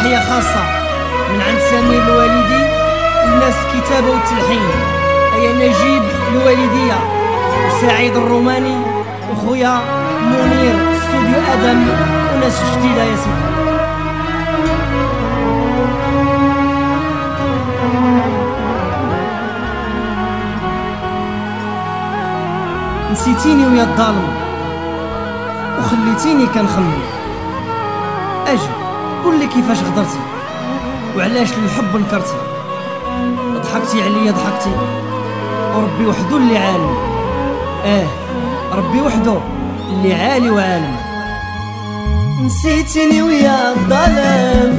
تحية خاصة من عند سمير الوالدي الناس الكتابة والتلحين، أيا نجيب الوالدية وسعيد الروماني وخويا منير استوديو أدم وناس جديدة يا سيدي. نسيتيني ويا الظالم وخليتيني كنخمم، اجي قولي كيفاش غدرتي وعلاش للحب نكرتي. ضحكتي عليا ضحكتي وربي وحدو اللي عالم، ربي وحدو اللي عالي وعالم. نسيتيني ويا الظلام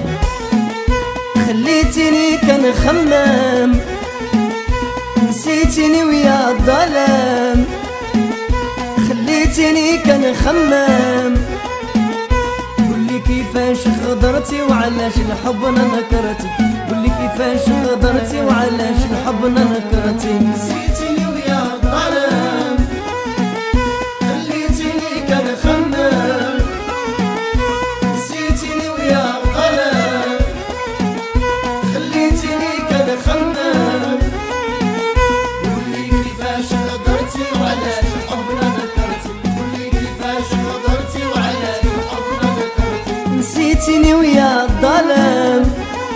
خليتيني كنخمم، نسيتيني ويا الظلام خليتيني كنخمم. قولي كيفاش غدرتي وعلاش الحب انا نكرتي، قولي كيفاش غدرتي وعلاش الحب انا نكرتي. نسيتيني ويا الظلام خليتيني كنخمم، نسيتيني ويا الظلام خليتيني كنخمم. قولي كيفاش غدرتي وعلاش الحب انا نكرتي، قولي كيفاش غدرتي وعلاش الحب انا نكرتي. نسيتيني ويا الظلام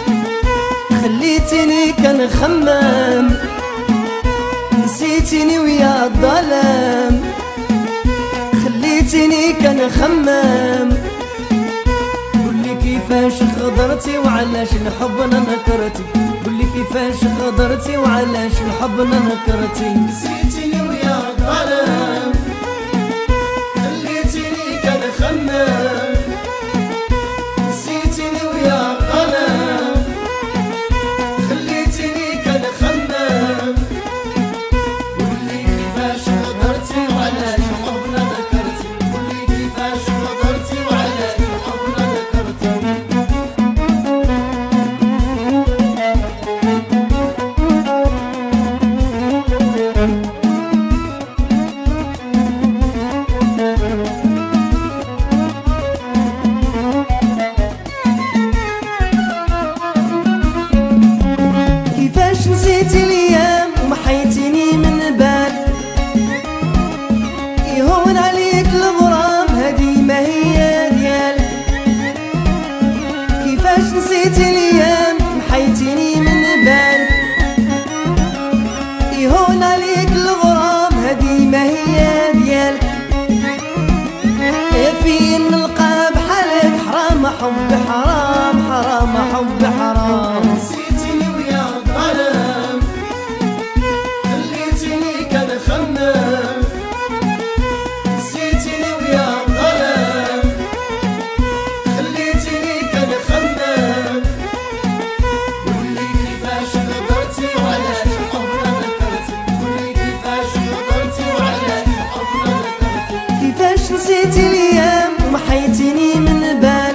خليتيني كنخمم، نسيتيني ويا الظلام خليتيني كنخمم. قولي كيفاش غدرتي وعلاش الحب انا نكرتي، قولي كيفاش غدرتي وعلاش الحب انا نكرتي. نسيتيني ويا الظلام خليتيني كنخمم، نسيتيني ويا الظلام خليتيني كنخمم. قولي كيفاش غدرتي وعلاش حبنا ذكرتي، قولي كيفاش غدرتي وعلاش حبنا ذكرتي. كيفاش نسيتي الايام ومحيتيني من بال، يهون عليك الغرام هادي ما هي ديالك. كيفاش نسيتي الايام محيتيني من بال، يهون عليك الغرام هادي ما هي ديالك. يا فين نلقى بحالك حرام حب حرام، حرام حب حرام. نسيتيني ويا الظلام خليتيني كنخمم، نسيتيني ويا الظلام خليتيني كنخمم. قولي كيفاش غدرتي وعلاش حبنا ذكرتي، قولي كيفاش غدرتي وعلاش حبنا ذكرتي. كيفاش نسيتي الايام ومحيتيني من بال،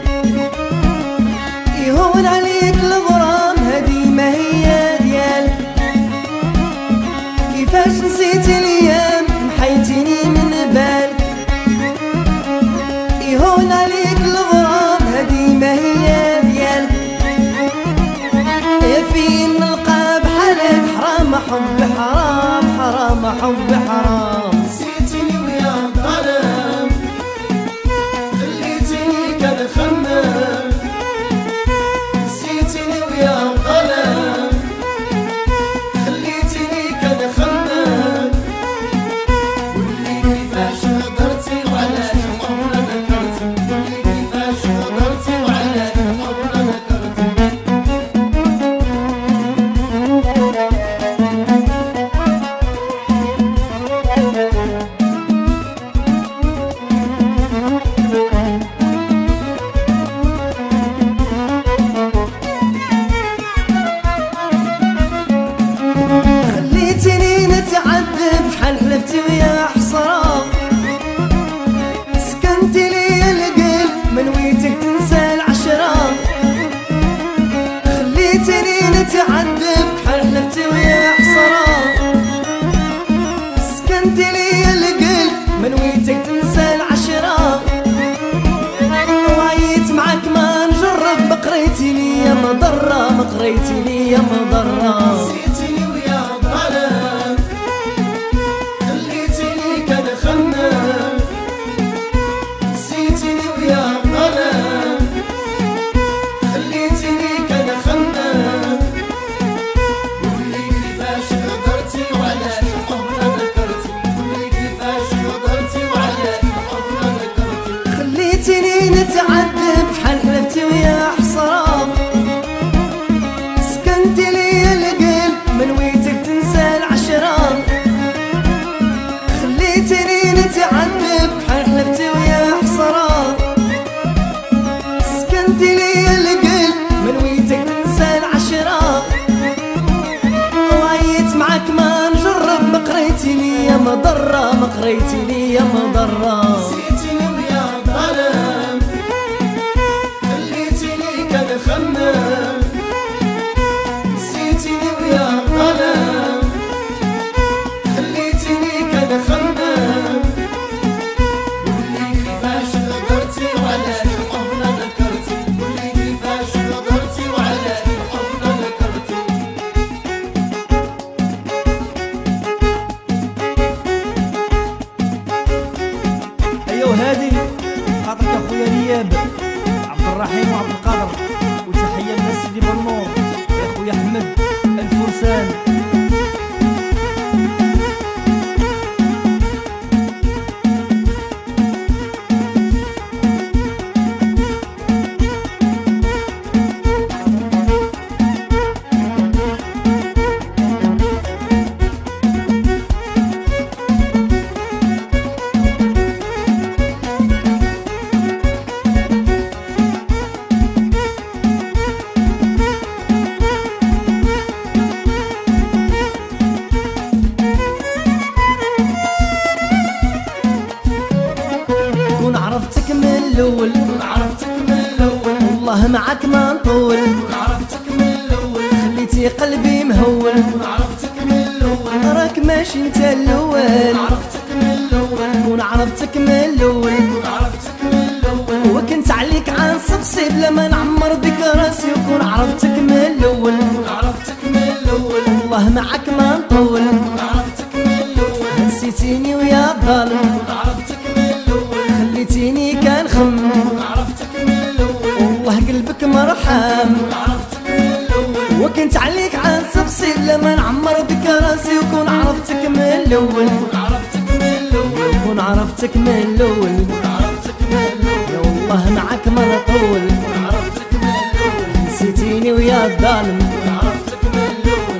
يهون عليك الغرام هادي ما هي ديالك. كيفاش نسيتي الايام محيتيني من بال، يهون عليك الغرام هادي ما هي ديالك. يا فين نلقى بحالك حرام حب حرام، حرام حب حرام. نسيتيني ويا الظلام خليتيني كنخمم، نسيتيني ويا الظلام خليتيني كنخمم. قولي كيفاش غدرتي وعلاش حبنا ذكرتي، قولي كيفاش غدرتي وعلاش حبنا ذكرتي. جريتي ليا مضرة نسيتيني ويا ظلام خليتيني كنخمم نسيتيني ويا ظلام خليتيني كنخمم قولي كيفاش غدرتي وعلاش حبنا ذكرتي قولي كيفاش غدرتي وعلاش حبنا ذكرتي ايوا هادي خاطرك اخويا رياب عبد الرحيم وعبد القادر وتحيه للناس اللي بالنور يا اخويا احمد الفرسان كون عرفتك من الاول كون عرفتك من الاول والله معاك ما نطول كون عرفتك من الاول خليتي قلبي مهول كون عرفتك من الاول راك ماشي انت الاول كون عرفتك من الاول كون عرفتك من الاول كون عرفتك من الاول وكنت عليك عن سقسي بلا ما نعمر بك راسي وكون عرفتك من الاول كون عرفتك من الاول والله معاك ما نطول كون عرفتك من الاول نسيتيني ويا ظالم كون عرفتك من الاول خليتيني كنخمم كون عرفتك من الاول والله قلبك مرحم كون عرفتك من الاول وكنت عليك عن سقسي بلا ما نعمر بك راسي وكون عرفتك من الاول كون عرفتك من الاول كون عرفتك من الاول كون عرفتك من الاول يا والله معاك ما نطول كون عرفتك من الاول نسيتيني ويا الظالم كون عرفتك من الاول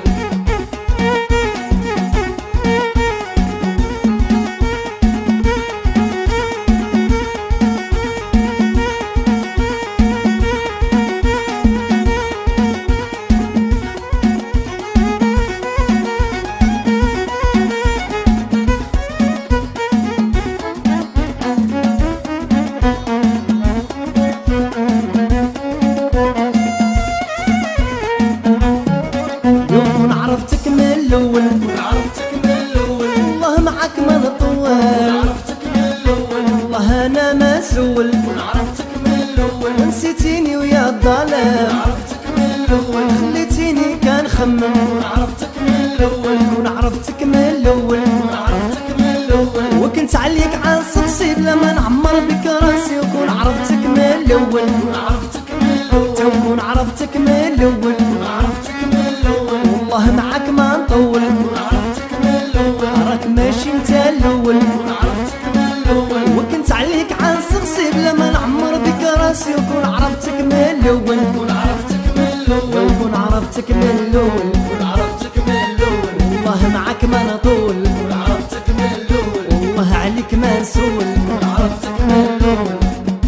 كون عرفتك من الاول كون عرفتك من الاول والله معاك ما كون نطول عرفتك من الاول والله انا مسؤول كون عرفتك من الاول نسيتيني ويا الظلام عرفتك من الاول خليتيني كنخمم كون عرفتك من الاول كون عرفتك من الاول كون عرفتك من الاول وكنت عليك عن سقسي بلا ما نعمر بك راسي وكون عرفتك من الاول كون عرفتك من الاول وكون عرفتك من الاول كون عرفتك من الاول والله معاك ما نطول كون عرفتك من الاول راك ماشي انت الاول كون عرفتك من الاول وكنت عليك عن سقسي بلا ما نعمر بك راسي وكون عرفتك من الاول كون عرفتك من الاول وكون عرفتك من الاول كون عرفتك من الاول والله معاك ما نطول كون عرفتك من الاول والله عليك ما نسول كون عرفتك من الاول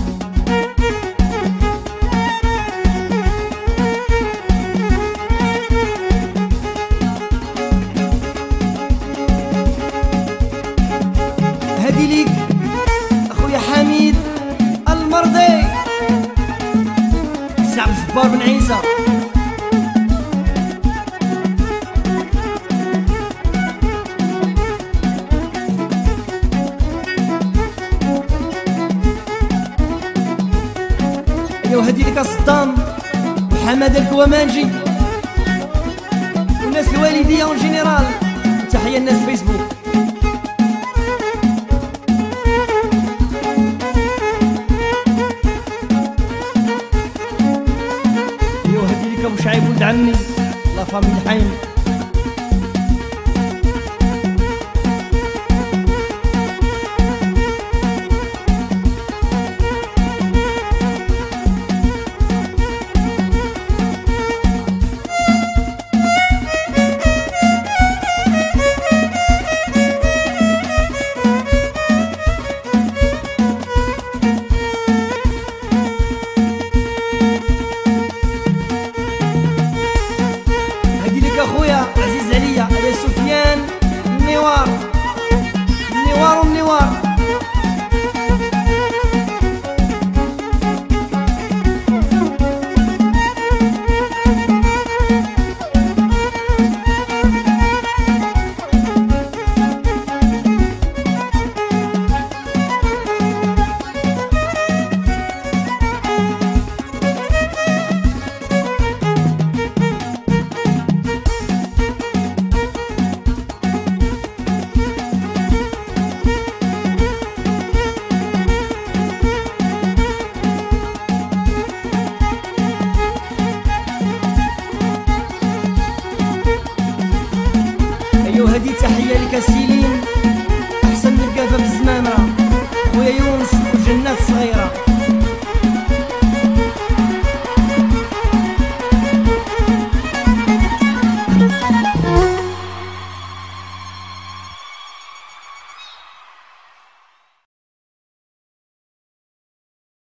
هادي ليك اخويا حميد المرضي سعد الجبار بن عيسى ايوا هادي ليك صدام وحماد الكوامانجي والناس الوالديه اون جينيرال تحيه الناس فيسبوك ابو شعيب ولد عمي لا فامي الحين وجنات صغيرة.